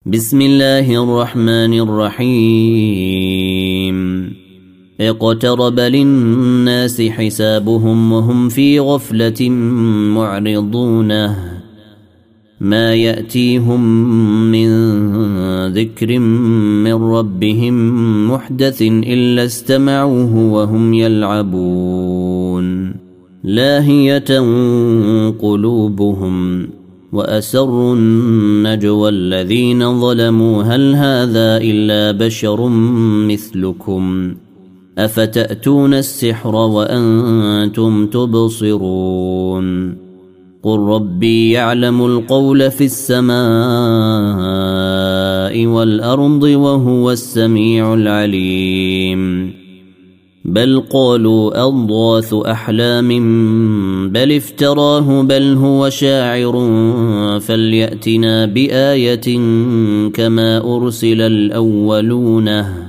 بسم الله الرحمن الرحيم اقترب للناس حسابهم وهم في غفلة معرضون ما يأتيهم من ذكر من ربهم محدث إلا استمعوه وهم يلعبون لاهية قلوبهم وأسروا النجوى الذين ظلموا هل هذا إلا بشر مثلكم أفتأتون السحر وأنتم تبصرون قل ربي يعلم القول في السماء والأرض وهو السميع العليم بل قالوا أضغاث أحلام بل افتراه بل هو شاعر فليأتنا بآية كما أرسل الأولون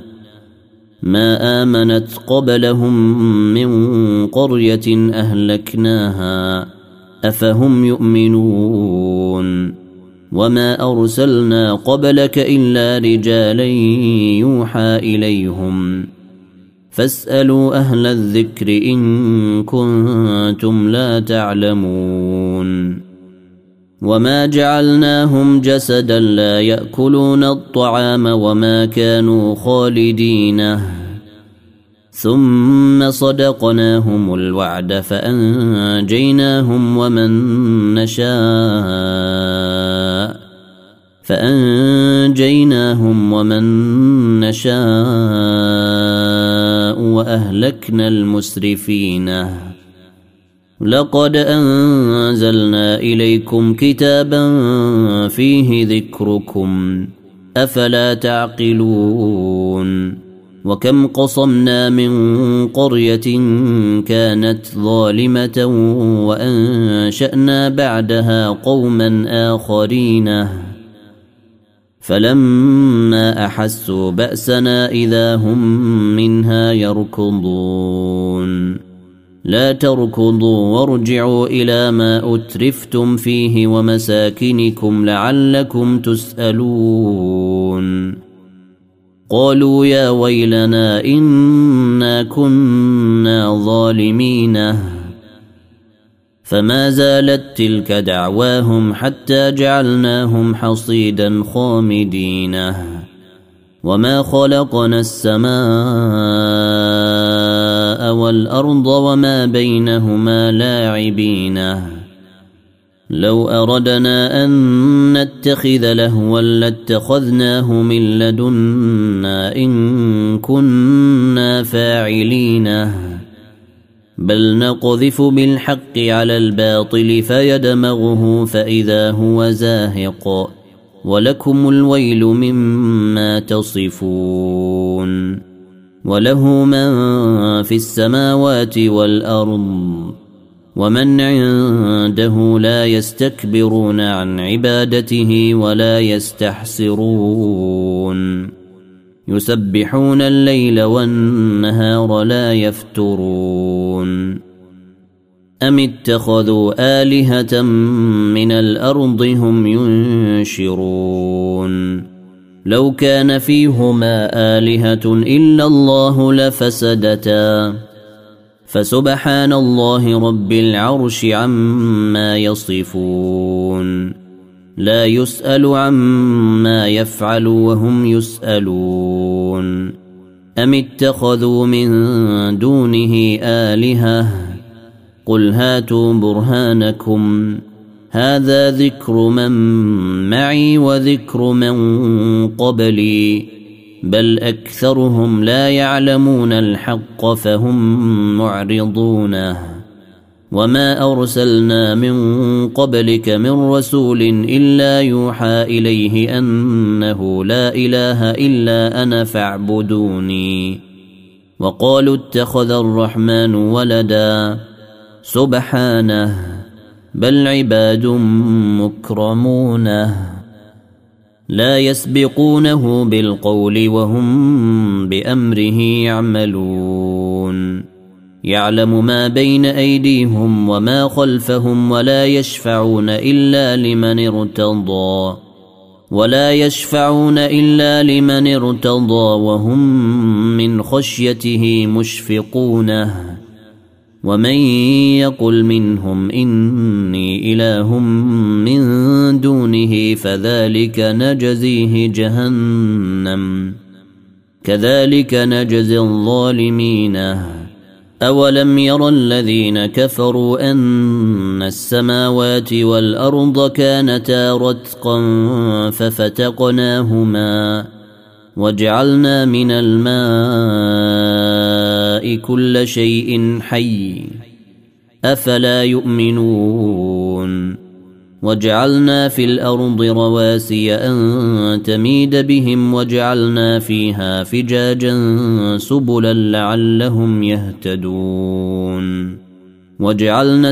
ما آمنت قبلهم من قرية أهلكناها أفهم يؤمنون وما أرسلنا قبلك إلا رجالا يوحى إليهم فاسألوا أهل الذكر إن كنتم لا تعلمون وما جعلناهم جسدا لا يأكلون الطعام وما كانوا خالدين ثم صدقناهم الوعد فأنجيناهم ومن نشاء وأهلكنا المسرفين لقد أنزلنا إليكم كتابا فيه ذكركم أفلا تعقلون وكم قصمنا من قرية كانت ظالمة وأنشأنا بعدها قوما آخرين فلما أحسوا بأسنا إذا هم منها يركضون لا تركضوا وارجعوا إلى ما أترفتم فيه ومساكنكم لعلكم تسألون قالوا يا ويلنا إنا كنا ظالمين فما زالت تلك دعواهم حتى جعلناهم حصيدا خامدين وما خلقنا السماء والأرض وما بينهما لاعبين لو أردنا أن نتخذ لهوا لاتخذناه من لدنا إن كنا فاعلين بل نقذف بالحق على الباطل فيدمغه فإذا هو زاهق ولكم الويل مما تصفون وله من في السماوات والأرض ومن عنده لا يستكبرون عن عبادته ولا يستحسرون يسبحون الليل والنهار لا يفترون أم اتخذوا آلهة من الأرض هم ينشرون لو كان فيهما آلهة إلا الله لفسدتا فسبحان الله رب العرش عما يصفون لا يسأل عما يفعل وهم يسألون أم اتخذوا من دونه آلهة قل هاتوا برهانكم هذا ذكر من معي وذكر من قبلي بل أكثرهم لا يعلمون الحق فهم معرضون وما أرسلنا من قبلك من رسول إلا يوحى إليه أنه لا إله إلا أنا فاعبدوني وقالوا اتخذ الرحمن ولدا سبحانه بل عباد مكرمون لا يسبقونه بالقول وهم بأمره يعملون يعلم ما بين أيديهم وما خلفهم ولا يشفعون إلا لمن ارتضى ولا يشفعون إلا لمن ارتضى وهم من خشيته مشفقون ومن يقل منهم إني إله من دونه فذلك نجزيه جهنم كذلك نجزي الظالمين أولم ير الذين كفروا أن السماوات والأرض كانتا رتقا ففتقناهما وجعلنا من الماء كل شيء حي أفلا يؤمنون وجعلنا في الأرض رواسي أن تميد بهم وجعلنا فيها فجاجا سبلا لعلهم يهتدون وجعلنا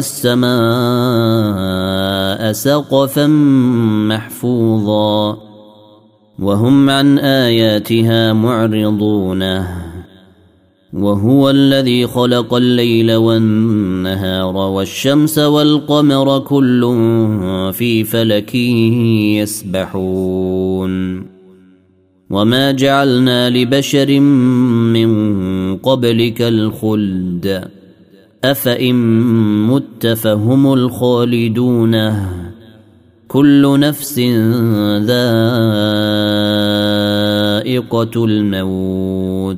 السماء سقفا محفوظا وهم عن آياتها معرضون وهو الذي خلق الليل والنهار والشمس والقمر كل في فلك يسبحون وما جعلنا لبشر من قبلك الخلد أفإن مت فهم الخالدون كل نفس ذائقة الموت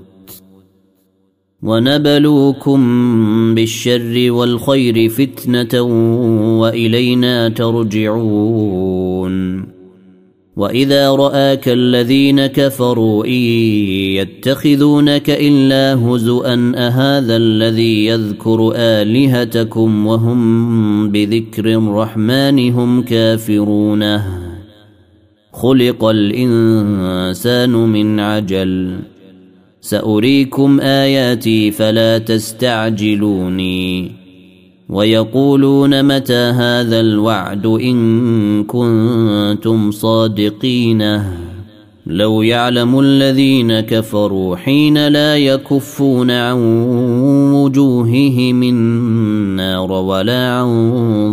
ونبلوكم بالشر والخير فتنة وإلينا ترجعون وإذا رآك الذين كفروا إن يتخذونك إلا هزؤا أهذا الذي يذكر آلهتكم وهم بذكر الرحمن هم كافرون خلق الإنسان من عجل سأريكم آياتي فلا تستعجلوني ويقولون متى هذا الوعد إن كنتم صادقين لو يعلم الذين كفروا حين لا يكفون عن وجوههم النار ولا عن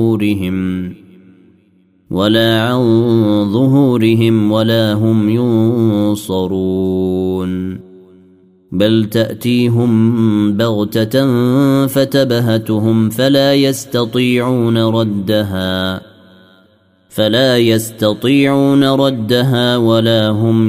ظهورهم ولا هم ينصرون بل تأتيهم بغتة فتبهتهم فلا يستطيعون ردها ولا هم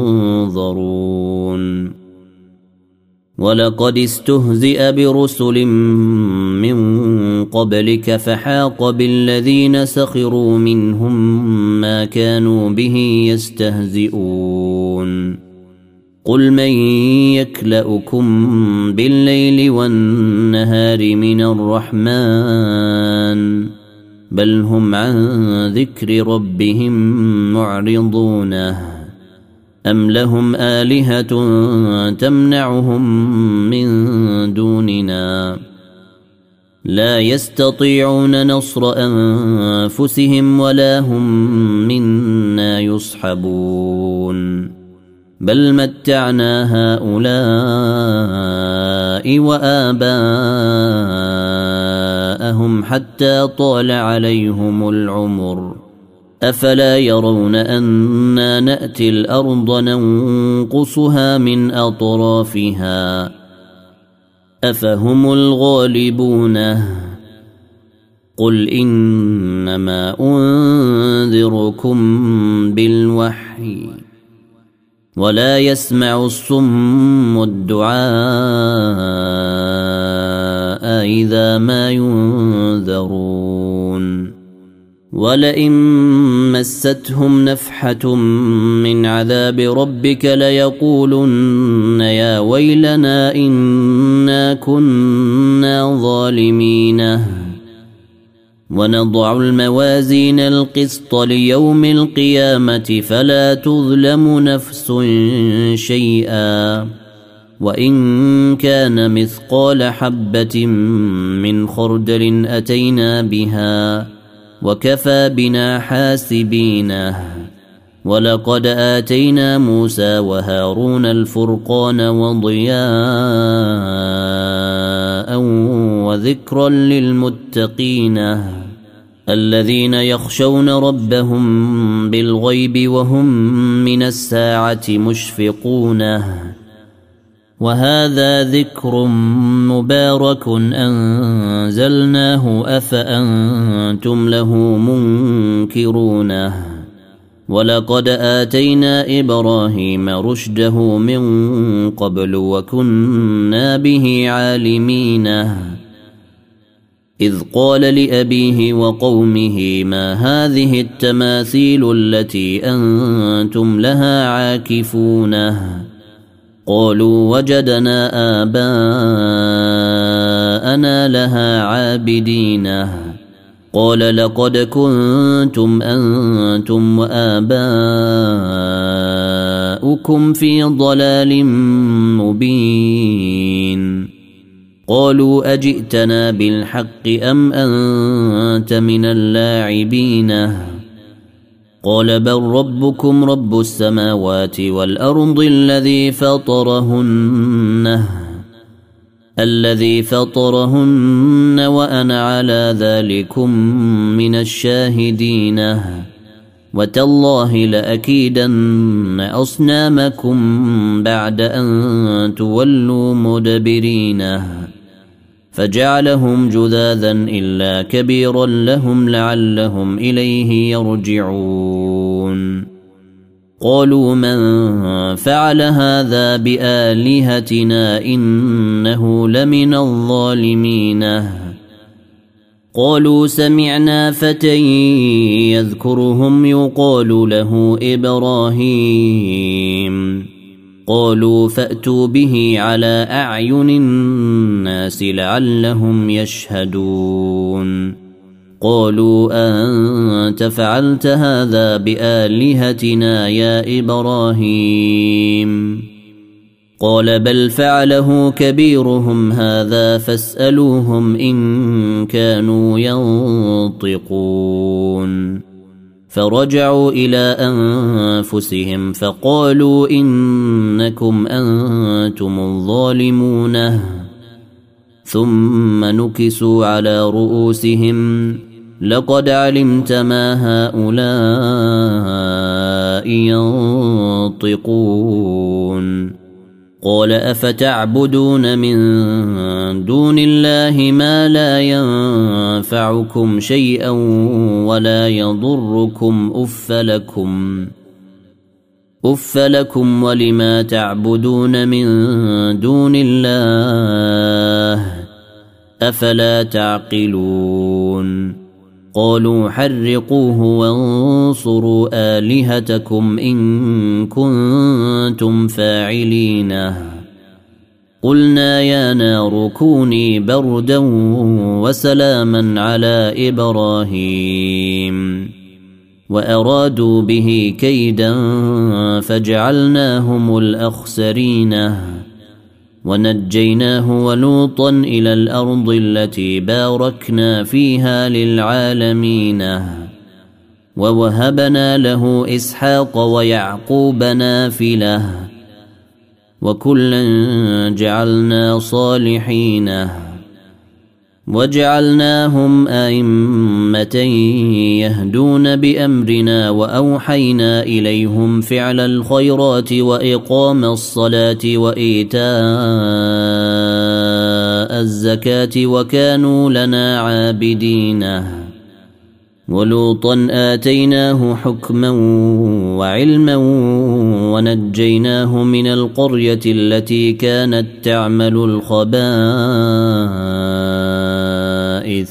ينظرون ولقد استهزئ برسل من قبلك فحاق بالذين سخروا منهم ما كانوا به يستهزئون قل من يكلؤكم بالليل والنهار من الرحمن بل هم عن ذكر ربهم معرضون أم لهم آلهة تمنعهم من دوننا لا يستطيعون نصر أنفسهم ولا هم منا يصحبون بل متعنا هؤلاء وآباءهم حتى طال عليهم العمر أفلا يرون أنا نأتي الأرض ننقصها من أطرافها أفهم الغالبون قل إنما أنذركم بالوحي ولا يسمع الصم الدعاء إذا ما ينذرون ولئن مستهم نفحة من عذاب ربك ليقولن يا ويلنا إنا كنا ظالمين ونضع الموازين القسط ليوم القيامة فلا تظلم نفس شيئا وإن كان مثقال حبة من خردل أتينا بها وكفى بنا حاسبين ولقد آتينا موسى وهارون الفرقان وضياء وذكرا للمتقين الذين يخشون ربهم بالغيب وهم من الساعة مشفقون وهذا ذكر مبارك أنزلناه أفأنتم له منكرون ولقد آتينا إبراهيم رشده من قبل وكنا به عالمين إذ قال لأبيه وقومه ما هذه التماثيل التي أنتم لها عاكفون قالوا وجدنا آباءنا لها عابدين قال لقد كنتم أنتم وآباؤكم في ضلال مبين قالوا أجئتنا بالحق أم أنت من اللاعبين قال بل ربكم رب السماوات والأرض الذي فطرهن وأنا على ذلكم من الشاهدين وتالله لأكيدن أصنامكم بعد أن تولوا مدبرين فجعلهم جذاذا إلا كبيرا لهم لعلهم إليه يرجعون قالوا من فعل هذا بآلهتنا إنه لمن الظالمين قالوا سمعنا فتى يذكرهم يقال له إبراهيم قالوا فأتوا به على أعين الناس لعلهم يشهدون قالوا أنت فعلت هذا بآلهتنا يا إبراهيم قال بل فعله كبيرهم هذا فاسألوهم إن كانوا ينطقون فرجعوا إلى أنفسهم فقالوا إنكم أنتم الظالمون ثم نكسوا على رؤوسهم لقد علمت ما هؤلاء ينطقون قال أفتعبدون من دون الله ما لا ينفعكم شيئا ولا يضركم أف لكم ولما تعبدون من دون الله أفلا تعقلون قالوا حرقوه وانصروا آلهتكم إن كنتم فاعلين قلنا يا نار كوني بردا وسلاما على إبراهيم وأرادوا به كيدا فجعلناهم الأخسرين ونجيناه ولوطا إلى الأرض التي باركنا فيها للعالمين ووهبنا له إسحاق ويعقوب نافلة وكلا جعلنا صالحين وجعلناهم أئمة يهدون بأمرنا وأوحينا إليهم فعل الخيرات وإقام الصلاة وإيتاء الزكاة وكانوا لنا عابدين ولوطا آتيناه حكما وعلما ونجيناه من القرية التي كانت تعمل الخبائث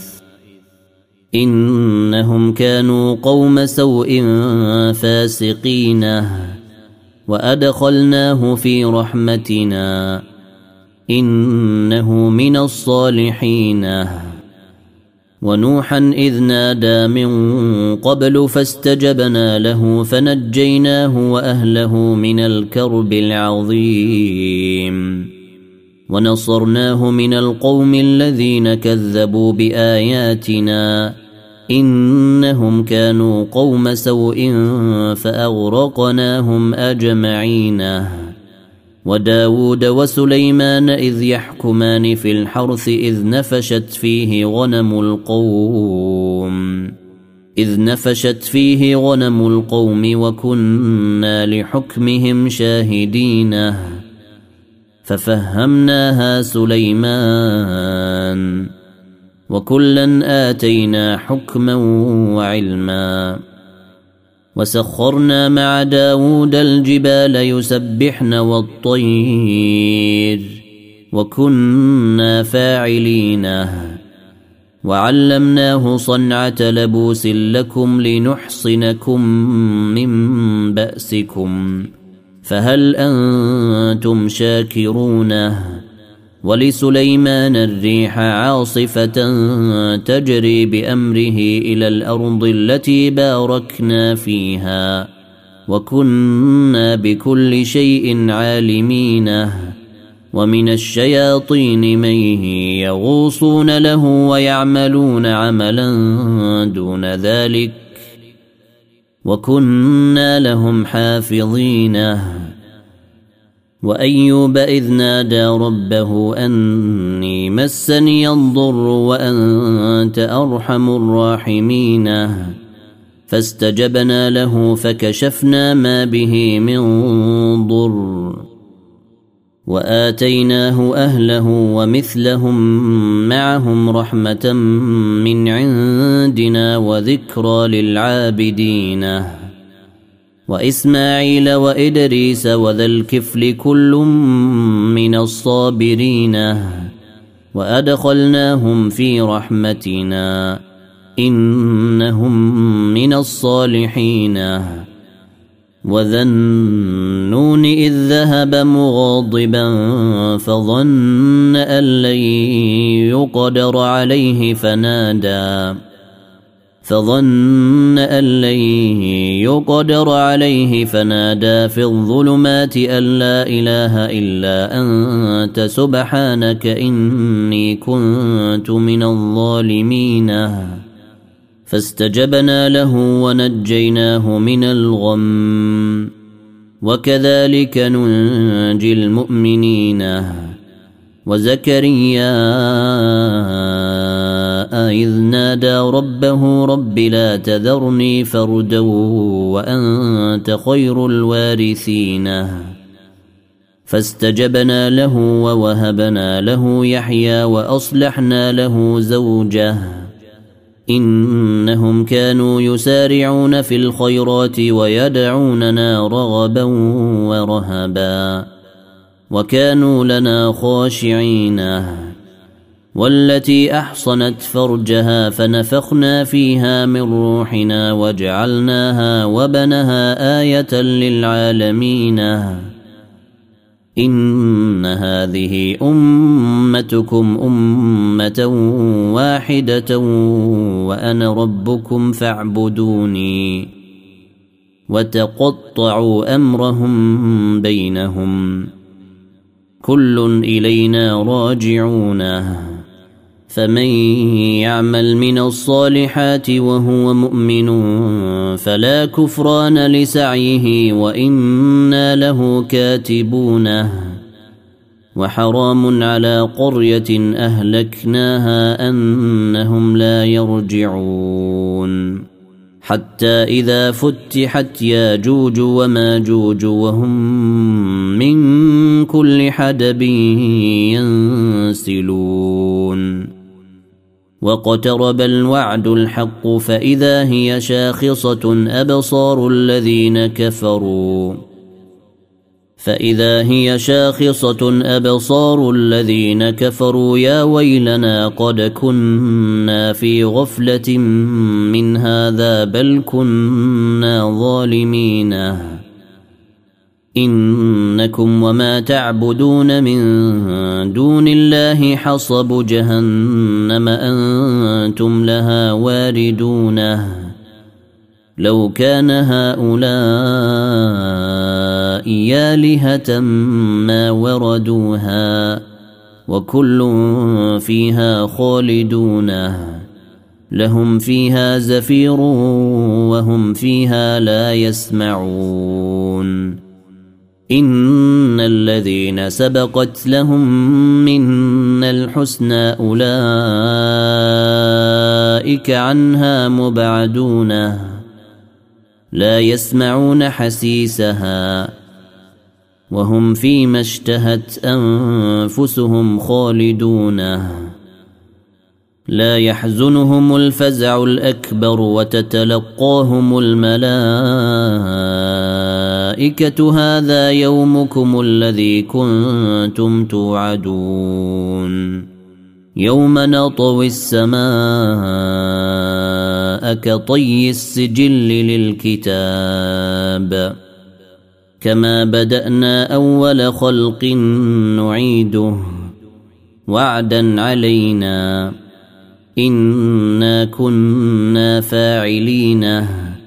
إنهم كانوا قوم سوء فاسقين وأدخلناه في رحمتنا إنه من الصالحين ونوحا إذ نادى من قبل فاستجبنا له فنجيناه وأهله من الكرب العظيم ونصرناه من القوم الذين كذبوا بآياتنا إنهم كانوا قوم سوء فأغرقناهم أجمعين وداود وسليمان إذ يحكمان في الحرث إذ نفشت فيه غنم القوم إذ نفشت فيه غنم القوم وكنا لحكمهم شاهدين ففهمناها سليمان وكلا آتينا حكما وعلما وسخرنا مع داود الجبال يسبحن والطير وكنا فاعلين وعلمناه صنعة لبوس لكم لنحصنكم من بأسكم فهل أنتم شاكرون ولسليمان الريح عاصفة تجري بأمره إلى الأرض التي باركنا فيها وكنا بكل شيء عالمين ومن الشياطين من يغوصون له ويعملون عملا دون ذلك وكنا لهم حافظين وأيوب إذ نادى ربه أني مسني الضر وأنت أرحم الراحمين فاستجبنا له فكشفنا ما به من ضر وآتيناه أهله ومثلهم معهم رحمة من عندنا وذكرى للعابدين وإسماعيل وإدريس وذا الكفل كل من الصابرين وأدخلناهم في رحمتنا إنهم من الصالحين وذا النون إذ ذهب مغاضبا فظن أن لن يقدر عليه فنادى في الظلمات أن لا إله إلا أنت سبحانك إني كنت من الظالمين فاستجبنا له ونجيناه من الغم وكذلك ننجي المؤمنين وزكريا إذ نادى ربه رب لا تذرني فردا وأنت خير الوارثين فاستجبنا له ووهبنا له يحيى وأصلحنا له زوجه إنهم كانوا يسارعون في الخيرات ويدعوننا رغبا ورهبا وكانوا لنا خاشعين والتي أحصنت فرجها فنفخنا فيها من روحنا وجعلناها وبنها آية للعالمين إن هذه أمتكم أمة واحدة وأنا ربكم فاعبدوني وتقطعوا أمرهم بينهم كل إلينا راجعون فمن يعمل من الصالحات وهو مؤمن فلا كفران لسعيه وإنا له كاتبون وحرام على قرية أهلكناها أنهم لا يرجعون حتى إذا فتحت ياجوج وماجوج وهم من كل حدب ينسلون واقترب الوعد الحق فإذا هي شاخصة أبصار الذين كفروا يا ويلنا قد كنا في غفلة من هذا بل كنا ظالمين إنكم وما تعبدون من دون الله حصب جهنم أنتم لها واردون لو كان هؤلاء آلهة ما وردوها وكل فيها خالدون لهم فيها زفير وهم فيها لا يسمعون إن الذين سبقت لهم منا الحسنى أولئك عنها مبعدون لا يسمعون حسيسها وهم فيما اشتهت أنفسهم خالدون لا يحزنهم الفزع الأكبر وتتلقاهم الملائكة هذا يومكم الذي كنتم توعدون يوم نطوي السماء كطي السجل للكتاب كما بدأنا أول خلق نعيده وعدا علينا إنا كنا فاعلين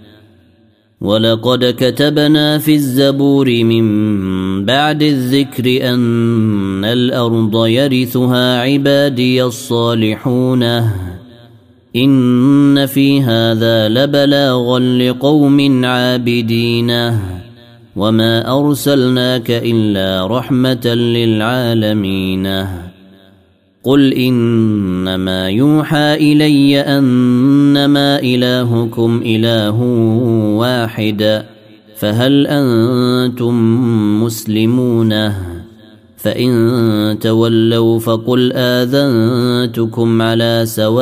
ولقد كتبنا في الزبور من بعد الذكر أن الأرض يرثها عبادي الصالحون إن في هذا لبلاغا لقوم عابدين وما أرسلناك إلا رحمة للعالمين قل إنما يوحى إلي أنما إلهكم إله واحد فهل أنتم مسلمون فإن تولوا فقل آذنتكم على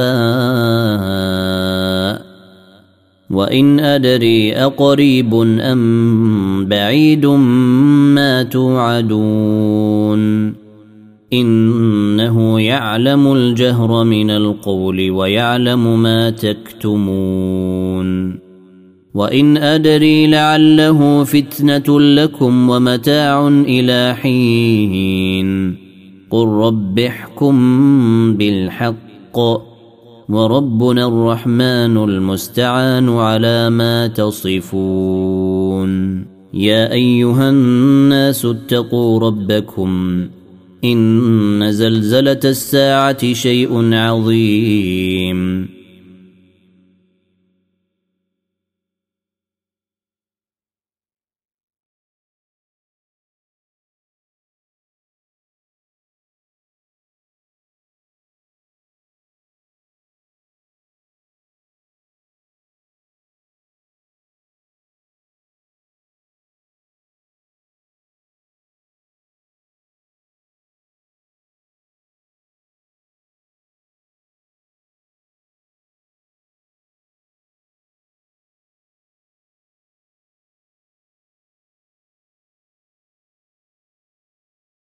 سواء وإن أدري أقريب أم بعيد ما توعدون إنه يعلم الجهر من القول ويعلم ما تكتمون وإن أدري لعله فتنة لكم ومتاع إلى حين قل رب احكم بالحق وربنا الرحمن المستعان على ما تصفون يا أيها الناس اتقوا ربكم إن زلزلة الساعة شيء عظيم